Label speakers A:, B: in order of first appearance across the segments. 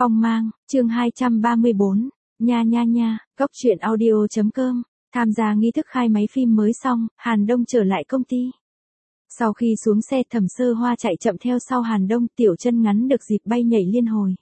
A: Phong mang, chương 234, nha nha nha, Cóc truyện audio.com, tham gia nghi thức khai máy phim mới xong, Hàn Đông trở lại công ty. Sau khi xuống xe Thẩm Sơ Hoa chạy chậm theo sau Hàn Đông, Tiểu Chân ngắn được dịp bay nhảy liên hồi.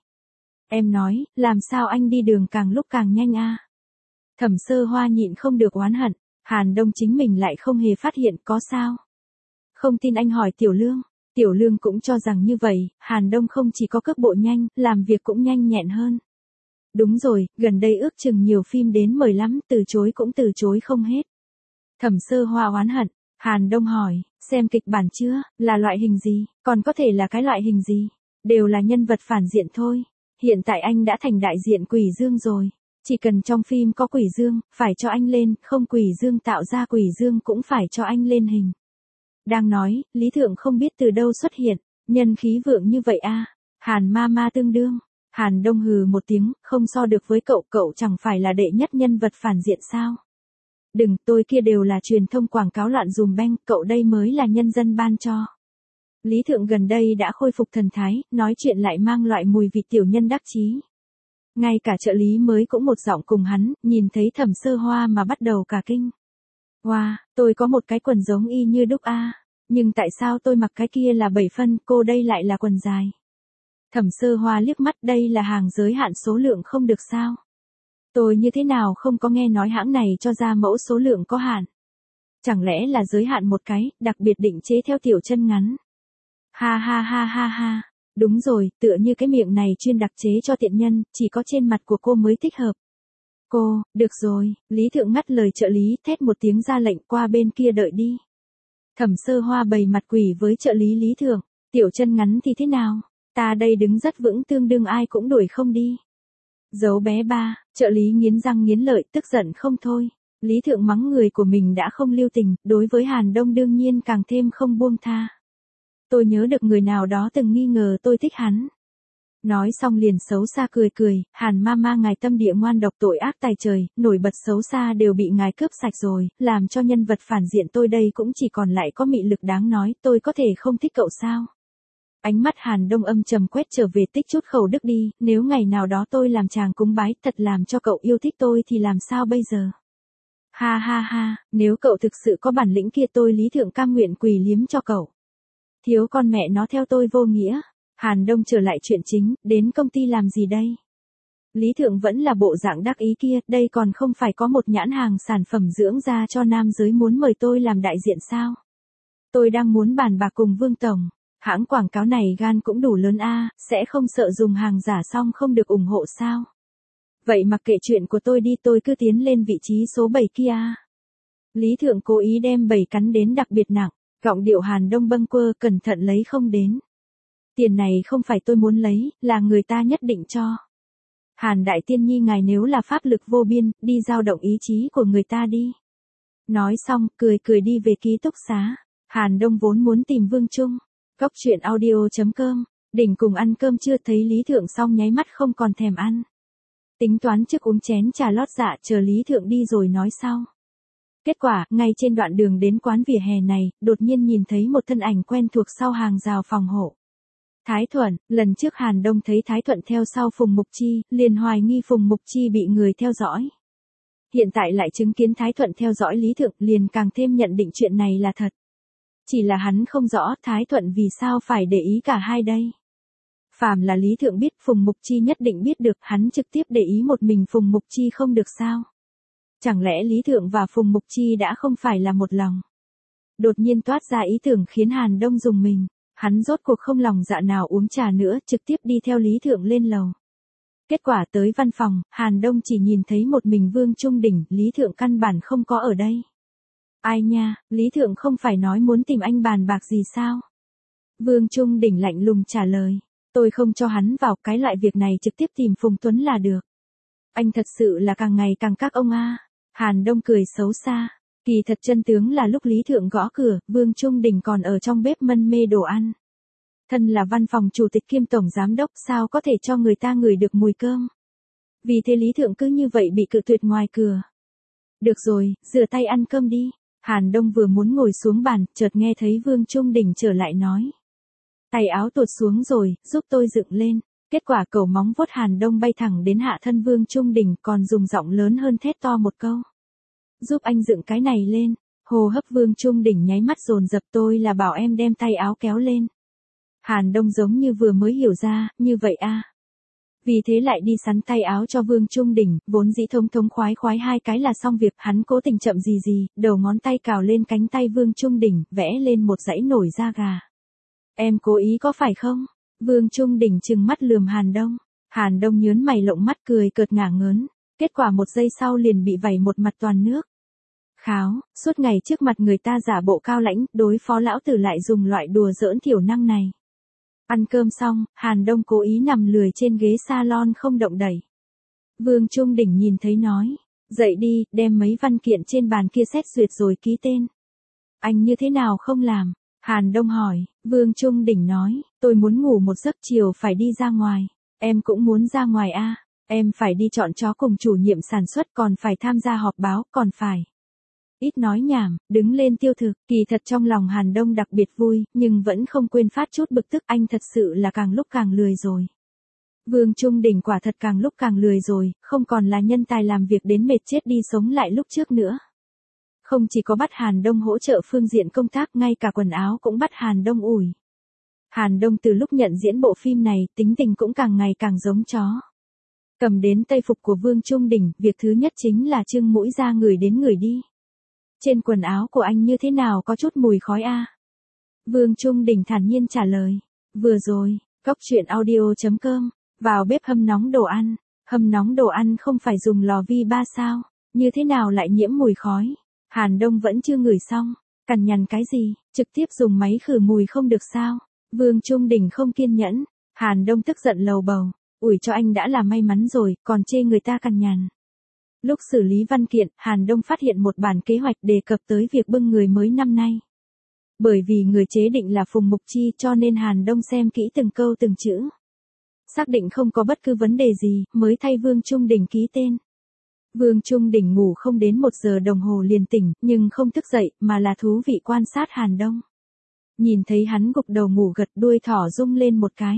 A: Em nói, làm sao anh đi đường càng lúc càng nhanh a? Thẩm Sơ Hoa nhịn không được oán hận, Hàn Đông chính mình lại không hề phát hiện có sao. Không tin anh hỏi Tiểu Lương. Tiểu Lương cũng cho rằng như vậy, Hàn Đông không chỉ có cước bộ nhanh, làm việc cũng nhanh nhẹn hơn. Đúng rồi, gần đây ước chừng nhiều phim đến mời lắm, từ chối cũng từ chối không hết. Thẩm Sơ Hoa oán hận, Hàn Đông hỏi, xem kịch bản chưa, là loại hình gì, còn có thể là cái loại hình gì, đều là nhân vật phản diện thôi. Hiện tại anh đã thành đại diện Quỷ Dương rồi, chỉ cần trong phim có Quỷ Dương, phải cho anh lên, không Quỷ Dương tạo ra Quỷ Dương cũng phải cho anh lên hình. Đang nói, Lý Thượng không biết từ đâu xuất hiện, nhân khí vượng như vậy a. Hàn ma tương đương. Hàn Đông hừ một tiếng, không so được với cậu, cậu chẳng phải là đệ nhất nhân vật phản diện sao? Đừng, tôi kia đều là truyền thông quảng cáo loạn dùm beng, cậu đây mới là nhân dân ban cho. Lý Thượng gần đây đã khôi phục thần thái, nói chuyện lại mang loại mùi vị tiểu nhân đắc chí. Ngay cả trợ lý mới cũng một giọng cùng hắn, nhìn thấy Thẩm Sơ Hoa mà bắt đầu cả kinh. Wow, tôi có một cái quần giống y như đúc a, nhưng tại sao tôi mặc cái kia là 7 phân, cô đây lại là quần dài. Thẩm Sơ Hoa liếc mắt, đây là hàng giới hạn số lượng không được sao? Tôi như thế nào không có nghe nói hãng này cho ra mẫu số lượng có hạn. Chẳng lẽ là giới hạn một cái, đặc biệt định chế theo Tiểu Chân ngắn. Ha ha ha ha ha, đúng rồi, tựa như cái miệng này chuyên đặc chế cho tiện nhân, chỉ có trên mặt của cô mới thích hợp. Cô, được rồi, Lý Thượng ngắt lời trợ lý, thét một tiếng ra lệnh qua bên kia đợi đi. Thẩm Sơ Hoa bày mặt quỷ với trợ lý Lý Thượng, Tiểu Chân ngắn thì thế nào? Ta đây đứng rất vững, tương đương ai cũng đuổi không đi. Giấu bé ba, trợ lý nghiến răng nghiến lợi, tức giận không thôi. Lý Thượng mắng người của mình đã không lưu tình, đối với Hàn Đông đương nhiên càng thêm không buông tha. Tôi nhớ được người nào đó từng nghi ngờ tôi thích hắn. Nói xong liền xấu xa cười, Hàn ma ngài tâm địa ngoan độc tội ác tài trời, nổi bật xấu xa đều bị ngài cướp sạch rồi, làm cho nhân vật phản diện tôi đây cũng chỉ còn lại có mị lực đáng nói, tôi có thể không thích cậu sao? Ánh mắt Hàn Đông âm trầm quét trở về, tích chút khẩu đức đi, nếu ngày nào đó tôi làm chàng cúng bái, thật làm cho cậu yêu thích tôi thì làm sao bây giờ? Ha ha ha, nếu cậu thực sự có bản lĩnh kia tôi Lý Thượng cam nguyện quỳ liếm cho cậu. Thiếu con mẹ nó theo tôi vô nghĩa. Hàn Đông trở lại chuyện chính, đến công ty làm gì đây? Lý Thượng vẫn là bộ dạng đắc ý kia, đây còn không phải có một nhãn hàng sản phẩm dưỡng da cho nam giới muốn mời tôi làm đại diện sao? Tôi đang muốn bàn bạc cùng Vương Tổng, hãng quảng cáo này gan cũng đủ lớn a, sẽ không sợ dùng hàng giả xong không được ủng hộ sao? Vậy mặc kệ chuyện của tôi đi, tôi cứ tiến lên vị trí số 7 kia. Lý Thượng cố ý đem 7 cắn đến đặc biệt nặng, giọng điệu Hàn Đông bâng quơ, cẩn thận lấy không đến. Tiền này không phải tôi muốn lấy, là người ta nhất định cho. Hàn Đại Tiên Nhi ngài nếu là pháp lực vô biên, đi dao động ý chí của người ta đi. Nói xong, cười đi về ký túc xá. Hàn Đông vốn muốn tìm Vương Trung. Cóc truyện audio.com, đỉnh cùng ăn cơm chưa, thấy Lý Thượng xong nháy mắt không còn thèm ăn. Tính toán trước uống chén trà lót dạ, chờ Lý Thượng đi rồi nói sau. Kết quả, ngay trên đoạn đường đến quán vỉa hè này, đột nhiên nhìn thấy một thân ảnh quen thuộc sau hàng rào phòng hộ. Thái Thuận, lần trước Hàn Đông thấy Thái Thuận theo sau Phùng Mục Chi, liền hoài nghi Phùng Mục Chi bị người theo dõi. Hiện tại lại chứng kiến Thái Thuận theo dõi Lý Thượng, liền càng thêm nhận định chuyện này là thật. Chỉ là hắn không rõ Thái Thuận vì sao phải để ý cả hai đây. Phàm là Lý Thượng biết, Phùng Mục Chi nhất định biết được, hắn trực tiếp để ý một mình Phùng Mục Chi không được sao? Chẳng lẽ Lý Thượng và Phùng Mục Chi đã không phải là một lòng? Đột nhiên toát ra ý tưởng khiến Hàn Đông rùng mình, hắn rốt cuộc không lòng dạ nào uống trà nữa, trực tiếp đi theo Lý Thượng lên lầu. Kết quả tới văn phòng, Hàn Đông chỉ nhìn thấy một mình Vương Trung Đỉnh, Lý Thượng căn bản không có ở đây. Ai nha, Lý Thượng không phải nói muốn tìm anh bàn bạc gì sao? Vương Trung Đỉnh lạnh lùng trả lời, tôi không cho hắn vào, cái loại việc này trực tiếp tìm Phùng Tuấn là được. Anh thật sự là càng ngày càng các ông a. Hàn Đông cười xấu xa, kỳ thật chân tướng là lúc Lý Thượng gõ cửa, Vương Trung Đỉnh còn ở trong bếp mân mê đồ ăn. Thân là văn phòng chủ tịch kiêm tổng giám đốc, sao có thể cho người ta ngửi được mùi cơm? Vì thế Lý Thượng cứ như vậy bị cự tuyệt ngoài cửa. Được rồi, rửa tay ăn cơm đi. Hàn Đông vừa muốn ngồi xuống bàn, chợt nghe thấy Vương Trung Đỉnh trở lại nói. Tay áo tuột xuống rồi, giúp tôi dựng lên. Kết quả cẩu móng vuốt Hàn Đông bay thẳng đến hạ thân Vương Trung Đình, còn dùng giọng lớn hơn thét to một câu. Giúp anh dựng cái này lên. Hô hấp Vương Trung Đình nháy mắt dồn dập, tôi là bảo em đem tay áo kéo lên. Hàn Đông giống như vừa mới hiểu ra, như vậy a. Vì thế lại đi sắn tay áo cho Vương Trung Đình, vốn dĩ thống thống khoái khoái hai cái là xong việc, hắn cố tình chậm gì, đầu ngón tay cào lên cánh tay Vương Trung Đình, vẽ lên một dãy nổi da gà. Em cố ý có phải không? Vương Trung Đình trừng mắt lườm Hàn Đông. Hàn Đông nhớn mày lộng mắt cười cợt ngả ngớn, kết quả một giây sau liền bị vẩy một mặt toàn nước. Kháo, suốt ngày trước mặt người ta giả bộ cao lãnh, đối phó lão tử lại dùng loại đùa giỡn thiểu năng này. Ăn cơm xong, Hàn Đông cố ý nằm lười trên ghế salon không động đẩy. Vương Trung Đình nhìn thấy nói, dậy đi, đem mấy văn kiện trên bàn kia xét duyệt rồi ký tên. Anh như thế nào không làm? Hàn Đông hỏi. Vương Trung Đình nói, tôi muốn ngủ một giấc, chiều phải đi ra ngoài. Em cũng muốn ra ngoài a. Em phải đi chọn chó cùng chủ nhiệm sản xuất, còn phải tham gia họp báo, còn phải. Ít nói nhảm, đứng lên tiêu thực. Kỳ thật trong lòng Hàn Đông đặc biệt vui, nhưng vẫn không quên phát chút bực tức, anh thật sự là càng lúc càng lười rồi. Vương Trung Đình quả thật càng lúc càng lười rồi, không còn là nhân tài làm việc đến mệt chết đi sống lại lúc trước nữa. Không chỉ có bắt Hàn Đông hỗ trợ phương diện công tác, ngay cả quần áo cũng bắt Hàn Đông ủi. Hàn Đông từ lúc nhận diễn bộ phim này, tính tình cũng càng ngày càng giống chó. Cầm đến tây phục của Vương Trung Đình, việc thứ nhất chính là trưng mũi ra người đến người đi. Trên quần áo của anh như thế nào có chút mùi khói a? Vương Trung Đình thản nhiên trả lời. Vừa rồi, Cóc Truyện Audio.com, vào bếp hâm nóng đồ ăn. Hâm nóng đồ ăn không phải dùng lò vi ba sao? Như thế nào lại nhiễm mùi khói? Hàn Đông vẫn chưa ngửi xong. Cằn nhằn cái gì? Trực tiếp dùng máy khử mùi không được sao? Vương Trung Đình không kiên nhẫn. Hàn Đông tức giận lầu bầu. Ủi cho anh đã là may mắn rồi, còn chê người ta cằn nhằn. Lúc xử lý văn kiện, Hàn Đông phát hiện một bản kế hoạch đề cập tới việc bưng người mới năm nay. Bởi vì người chế định là Phùng Mục Chi cho nên Hàn Đông xem kỹ từng câu từng chữ. Xác định không có bất cứ vấn đề gì, mới thay Vương Trung Đình ký tên. Vương Trung Đình ngủ không đến 1 giờ đồng hồ liền tỉnh, nhưng không thức dậy, mà là thú vị quan sát Hàn Đông. Nhìn thấy hắn gục đầu ngủ gật, đuôi thỏ rung lên một cái.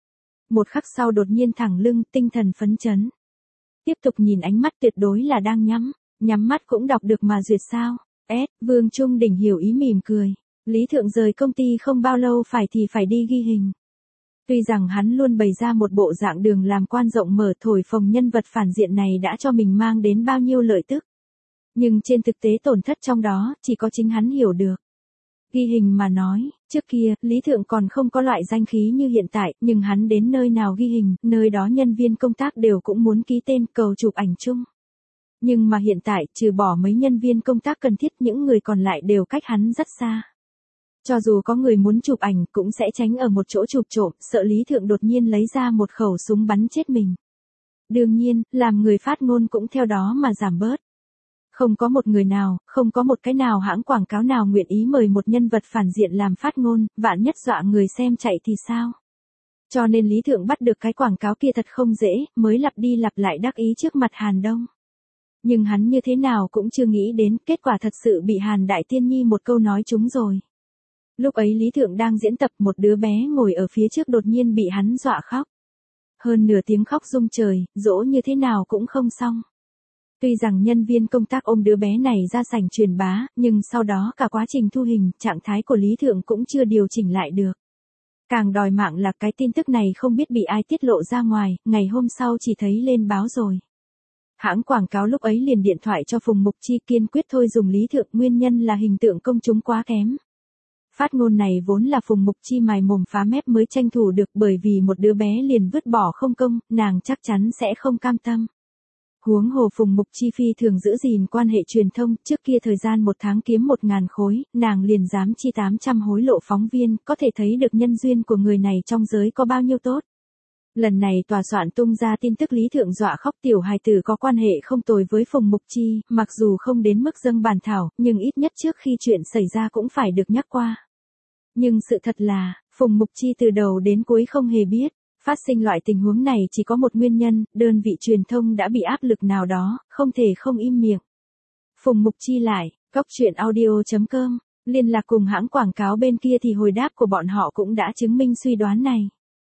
A: Một khắc sau đột nhiên thẳng lưng, tinh thần phấn chấn. Tiếp tục nhìn ánh mắt tuyệt đối là đang nhắm mắt cũng đọc được mà duyệt sao. Vương Trung Đình hiểu ý mỉm cười. Lý Thượng rời công ty không bao lâu phải đi ghi hình. Tuy rằng hắn luôn bày ra một bộ dạng đường làm quan rộng mở thổi phồng nhân vật phản diện này đã cho mình mang đến bao nhiêu lợi tức. Nhưng trên thực tế tổn thất trong đó, chỉ có chính hắn hiểu được. Ghi hình mà nói, trước kia, Lý Thượng còn không có loại danh khí như hiện tại, nhưng hắn đến nơi nào ghi hình, nơi đó nhân viên công tác đều cũng muốn ký tên cầu chụp ảnh chung. Nhưng mà hiện tại, trừ bỏ mấy nhân viên công tác cần thiết, những người còn lại đều cách hắn rất xa. Cho dù có người muốn chụp ảnh cũng sẽ tránh ở một chỗ chụp trộm, sợ Lý Thượng đột nhiên lấy ra một khẩu súng bắn chết mình. Đương nhiên, làm người phát ngôn cũng theo đó mà giảm bớt. Không có một người nào, không có một cái nào hãng quảng cáo nào nguyện ý mời một nhân vật phản diện làm phát ngôn, vạn nhất dọa người xem chạy thì sao? Cho nên Lý Thượng bắt được cái quảng cáo kia thật không dễ, mới lặp đi lặp lại đắc ý trước mặt Hàn Đông. Nhưng hắn như thế nào cũng chưa nghĩ đến, kết quả thật sự bị Hàn Đại Tiên Nhi một câu nói trúng rồi. Lúc ấy Lý Thượng đang diễn tập, một đứa bé ngồi ở phía trước đột nhiên bị hắn dọa khóc. Hơn nửa tiếng khóc rung trời, dỗ như thế nào cũng không xong. Tuy rằng nhân viên công tác ôm đứa bé này ra sảnh truyền bá, nhưng sau đó cả quá trình thu hình, trạng thái của Lý Thượng cũng chưa điều chỉnh lại được. Càng đòi mạng là cái tin tức này không biết bị ai tiết lộ ra ngoài, ngày hôm sau chỉ thấy lên báo rồi. Hãng quảng cáo lúc ấy liền điện thoại cho Phùng Mục Chi kiên quyết thôi dùng Lý Thượng, nguyên nhân là hình tượng công chúng quá kém. Phát ngôn này vốn là Phùng Mục Chi mài mồm phá mép mới tranh thủ được, bởi vì một đứa bé liền vứt bỏ không công, nàng chắc chắn sẽ không cam tâm. Huống hồ Phùng Mục Chi phi thường giữ gìn quan hệ truyền thông, trước kia thời gian 1 tháng kiếm 1.000 khối, nàng liền dám chi 800 hối lộ phóng viên, có thể thấy được nhân duyên của người này trong giới có bao nhiêu tốt. Lần này tòa soạn tung ra tin tức Lý Thượng dọa khóc tiểu hài tử có quan hệ không tồi với Phùng Mục Chi, mặc dù không đến mức dâng bản thảo, nhưng ít nhất trước khi chuyện xảy ra cũng phải được nhắc qua. Nhưng sự thật là, Phùng Mục Chi từ đầu đến cuối không hề biết. Phát sinh loại tình huống này chỉ có một nguyên nhân, đơn vị truyền thông đã bị áp lực nào đó, không thể không im miệng. Phùng Mục Chi lại, Cóc Truyện Audio.com, liên lạc cùng hãng quảng cáo bên kia thì hồi đáp của bọn họ cũng đã chứng minh suy đoán này.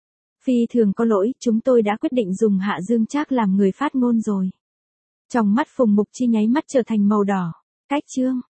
A: Phi thường có lỗi, chúng tôi đã quyết định dùng Hạ Dương Trác làm người phát ngôn rồi. Trong mắt Phùng Mục Chi nháy mắt trở thành màu đỏ. Cách chương.